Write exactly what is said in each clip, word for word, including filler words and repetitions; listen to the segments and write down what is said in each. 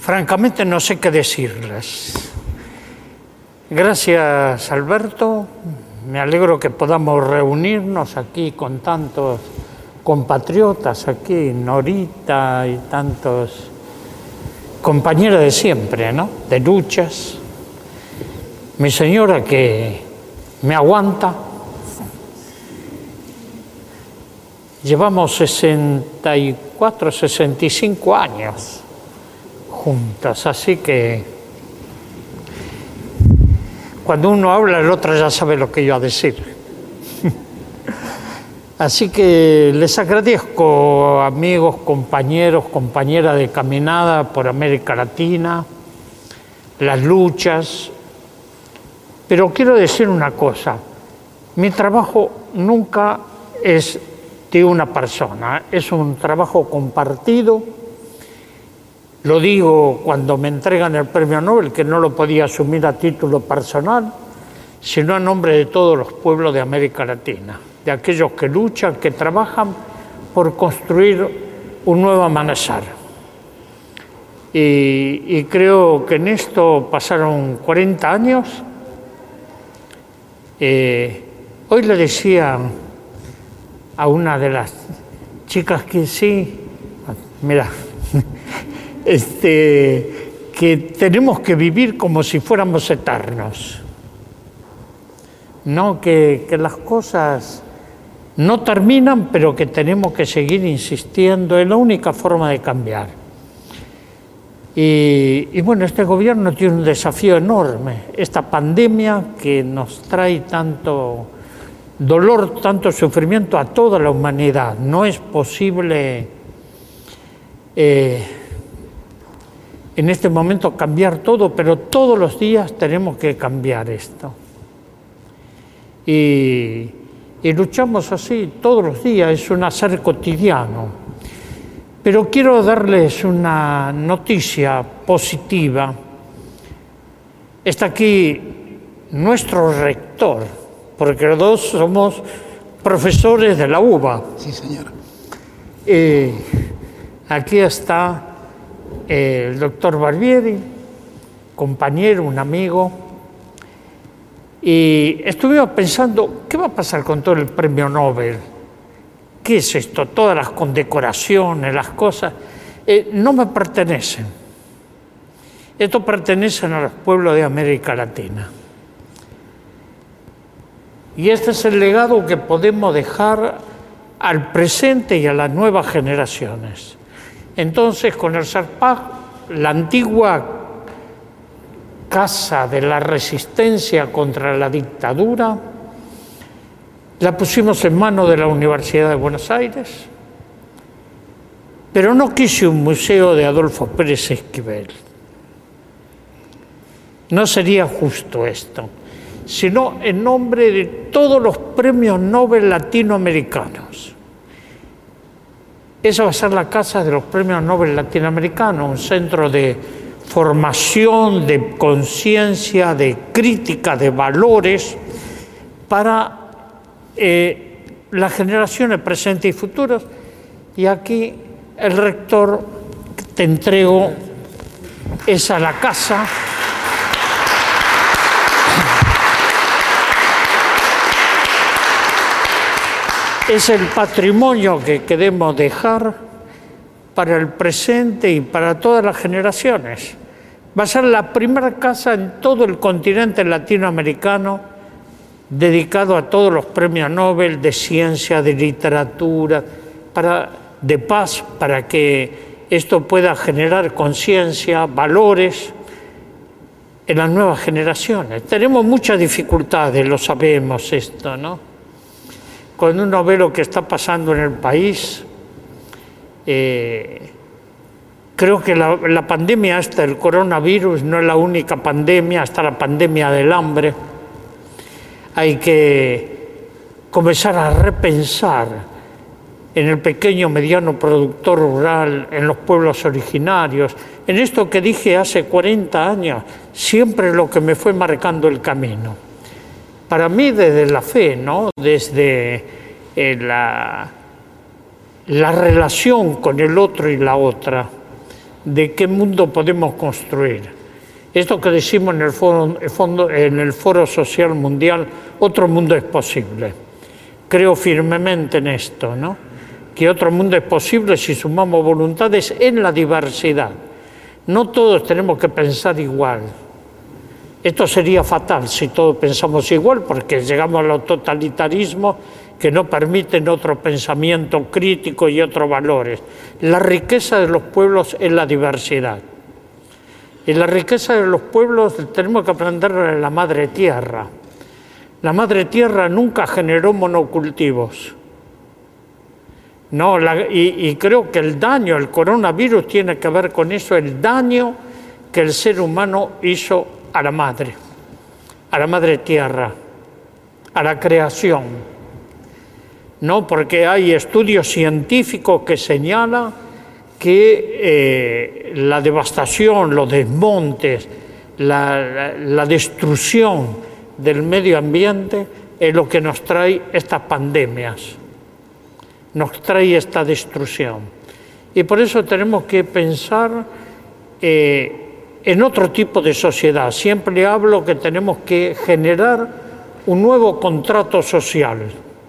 francamente no sé qué decirles. Gracias, Alberto. Me alegro que podamos reunirnos aquí con tantos compatriotas, aquí Norita y tantos compañeros de siempre, ¿no? De luchas. Mi señora que me aguanta. Llevamos sesenta y cuatro, sesenta y cinco años juntas, así que cuando uno habla el otro ya sabe lo que yo a decir. Así que les agradezco, amigos, compañeros, compañeras de caminada por América Latina, las luchas, pero quiero decir una cosa, mi trabajo nunca es de una persona, es un trabajo compartido. Lo digo cuando me entregan el premio Nobel, que no lo podía asumir a título personal, sino a nombre de todos los pueblos de América Latina, de aquellos que luchan, que trabajan por construir un nuevo amanecer. Y, y creo que en esto pasaron cuarenta años. Eh, hoy le decía a una de las chicas que sí, mira, este, que tenemos que vivir como si fuéramos eternos, no que, que las cosas no terminan, pero que tenemos que seguir insistiendo, es la única forma de cambiar. Y, y bueno, este gobierno tiene un desafío enorme, esta pandemia que nos trae tanto dolor, tanto sufrimiento a toda la humanidad. No es posible eh, en este momento cambiar todo, pero todos los días tenemos que cambiar esto. Y, y luchamos así todos los días, es un hacer cotidiano. Pero quiero darles una noticia positiva. Está aquí nuestro rector, porque los dos somos profesores de la U B A. Sí, señor. Eh, aquí está el doctor Barbieri, compañero, un amigo, y estuvimos pensando, ¿qué va a pasar con todo el premio Nobel? ¿Qué es esto? Todas las condecoraciones, las cosas, eh, no me pertenecen. Esto pertenecen a los pueblos de América Latina. Y este es el legado que podemos dejar al presente y a las nuevas generaciones. Entonces, con el Sarpaj, la antigua casa de la resistencia contra la dictadura, la pusimos en manos de la Universidad de Buenos Aires, pero no quise un museo de Adolfo Pérez Esquivel. No sería justo esto, sino en nombre de todos los premios Nobel latinoamericanos. Esa va a ser la casa de los premios Nobel latinoamericanos, un centro de formación, de conciencia, de crítica, de valores para eh, las generaciones presentes y futuras. Y aquí el rector, te entrego esa la casa. Es el patrimonio que queremos dejar para el presente y para todas las generaciones. Va a ser la primera casa en todo el continente latinoamericano dedicado a todos los premios Nobel de ciencia, de literatura, para, de paz, para que esto pueda generar conciencia, valores en las nuevas generaciones. Tenemos muchas dificultades, lo sabemos esto, ¿no? Cuando uno ve lo que está pasando en el país, eh, creo que la, la pandemia hasta el coronavirus no es la única pandemia, hasta la pandemia del hambre. Hay que comenzar a repensar en el pequeño, mediano productor rural, en los pueblos originarios, en esto que dije hace cuarenta años, siempre lo que me fue marcando el camino. Para mí desde la fe, ¿no? Desde eh, la, la relación con el otro y la otra, de qué mundo podemos construir. Esto que decimos en el foro, en el Foro Social Mundial, otro mundo es posible. Creo firmemente en esto, ¿no? Que otro mundo es posible si sumamos voluntades en la diversidad. No todos tenemos que pensar igual. Esto sería fatal si todos pensamos igual, porque llegamos a los totalitarismos que no permiten otro pensamiento crítico y otros valores. La riqueza de los pueblos es la diversidad. Y la riqueza de los pueblos tenemos que aprender de la madre tierra. La madre tierra nunca generó monocultivos. No, la, y, y creo que el daño, el coronavirus tiene que ver con eso, el daño que el ser humano hizo a la madre, a la madre tierra, a la creación. No, porque hay estudios científicos que señalan que eh, la devastación, los desmontes, la, la, la destrucción del medio ambiente es lo que nos trae estas pandemias, nos trae esta destrucción. Y por eso tenemos que pensar eh, en otro tipo de sociedad. Siempre hablo que tenemos que generar un nuevo contrato social.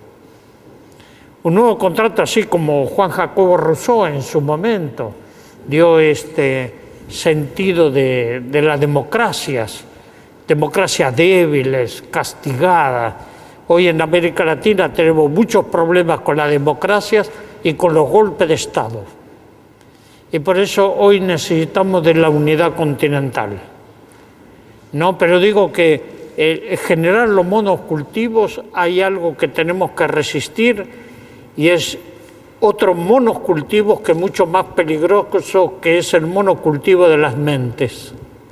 Un nuevo contrato, así como Juan Jacobo Rousseau en su momento dio este sentido de, de las democracias, democracias débiles, castigadas. Hoy en América Latina tenemos muchos problemas con las democracias y con los golpes de Estado. Y por eso hoy necesitamos de la unidad continental. No, pero digo que eh, generar los monocultivos hay algo que tenemos que resistir, y es otro monocultivo que es mucho más peligroso, que es el monocultivo de las mentes.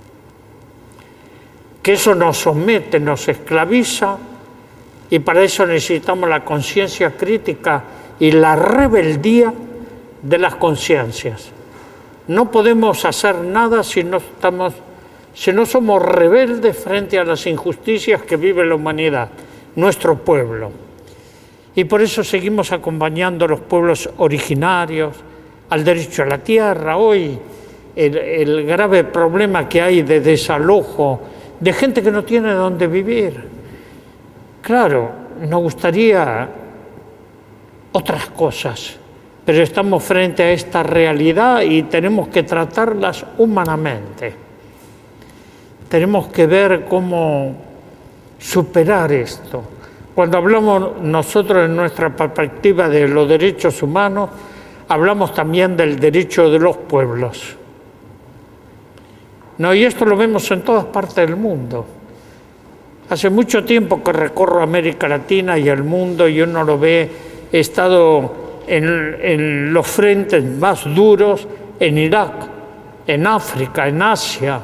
Que eso nos somete, nos esclaviza, y para eso necesitamos la conciencia crítica y la rebeldía de las conciencias. No podemos hacer nada si no, estamos, si no somos rebeldes frente a las injusticias que vive la humanidad, nuestro pueblo. Y por eso seguimos acompañando a los pueblos originarios, al derecho a la tierra. Hoy el, el grave problema que hay de desalojo, de gente que no tiene dónde vivir. Claro, nos gustaría otras cosas, pero estamos frente a esta realidad y tenemos que tratarlas humanamente. Tenemos que ver cómo superar esto. Cuando hablamos nosotros en nuestra perspectiva de los derechos humanos, hablamos también del derecho de los pueblos. No, y esto lo vemos en todas partes del mundo. Hace mucho tiempo que recorro América Latina y el mundo y uno lo ve, he estado en, en los frentes más duros, en Irak, en África, en Asia,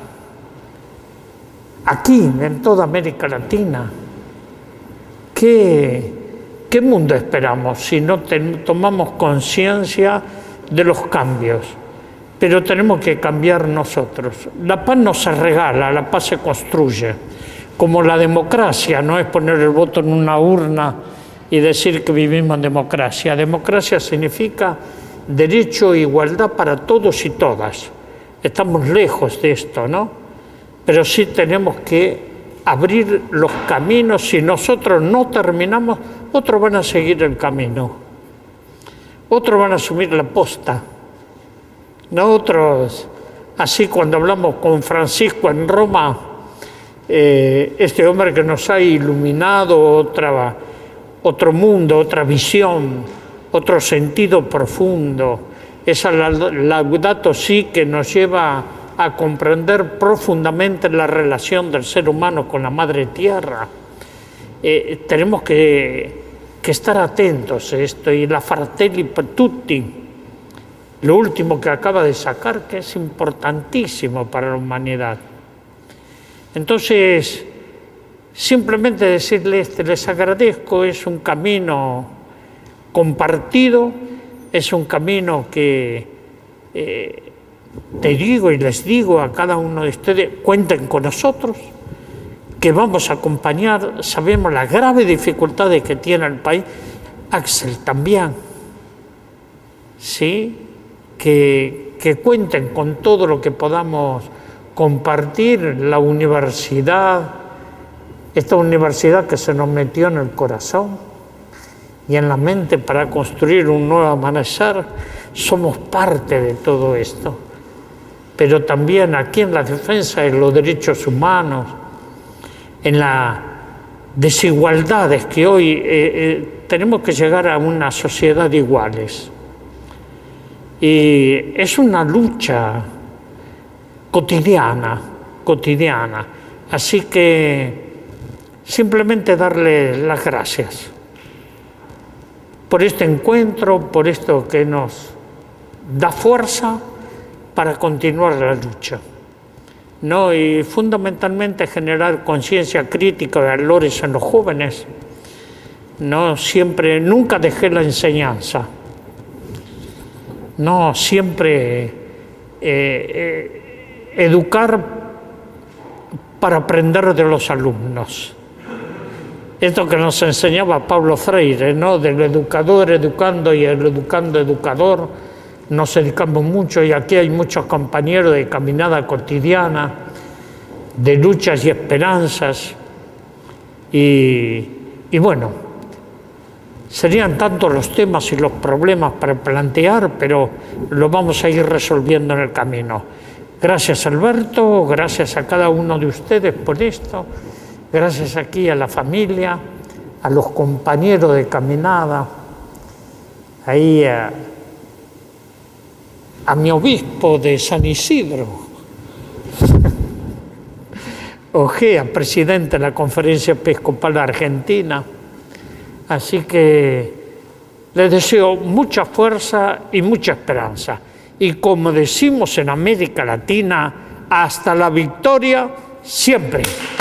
aquí, en toda América Latina. ¿Qué, qué mundo esperamos si no ten, tomamos conciencia de los cambios? Pero tenemos que cambiar nosotros. La paz no se regala, la paz se construye. Como la democracia, no es poner el voto en una urna y decir que vivimos en democracia. Democracia significa derecho e igualdad para todos y todas. Estamos lejos de esto, ¿no? Pero sí tenemos que abrir los caminos. Si nosotros no terminamos, otros van a seguir el camino. Otros van a asumir la posta. Nosotros, así cuando hablamos con Francisco en Roma, eh, este hombre que nos ha iluminado otra, otro mundo, otra visión, otro sentido profundo, esa Laudato Si que nos lleva a comprender profundamente la relación del ser humano con la madre tierra. Eh, tenemos que, que estar atentos a esto. Y la Fratelli Tutti, lo último que acaba de sacar, que es importantísimo para la humanidad. Entonces, simplemente decirles, les agradezco, es un camino compartido, es un camino que eh, te digo y les digo a cada uno de ustedes, cuenten con nosotros, que vamos a acompañar. Sabemos las graves dificultades que tiene el país. Axel también, ¿sí? Que, que cuenten con todo lo que podamos compartir, la universidad, esta universidad que se nos metió en el corazón y en la mente para construir un nuevo amanecer. Somos parte de todo esto, pero también aquí en la defensa de los derechos humanos, en las desigualdades que hoy eh, eh, tenemos que llegar a una sociedad de iguales. Y es una lucha cotidiana, cotidiana. Así que simplemente darle las gracias por este encuentro, por esto que nos da fuerza para continuar la lucha, ¿no? Y fundamentalmente generar conciencia crítica de valores en los jóvenes. No siempre, nunca dejé la enseñanza. No siempre eh, eh, educar para aprender de los alumnos. Esto que nos enseñaba Pablo Freire, ¿no? Del educador educando y el educando educador, nos educamos mucho y aquí hay muchos compañeros de caminada cotidiana, de luchas y esperanzas. Y, y bueno, serían tantos los temas y los problemas para plantear, pero lo vamos a ir resolviendo en el camino. Gracias, Alberto, gracias a cada uno de ustedes por esto, gracias aquí a la familia, a los compañeros de caminada, ahí a, a mi obispo de San Isidro, Ojea, presidente de la Conferencia Episcopal Argentina. Así que les deseo mucha fuerza y mucha esperanza. Y como decimos en América Latina, hasta la victoria siempre.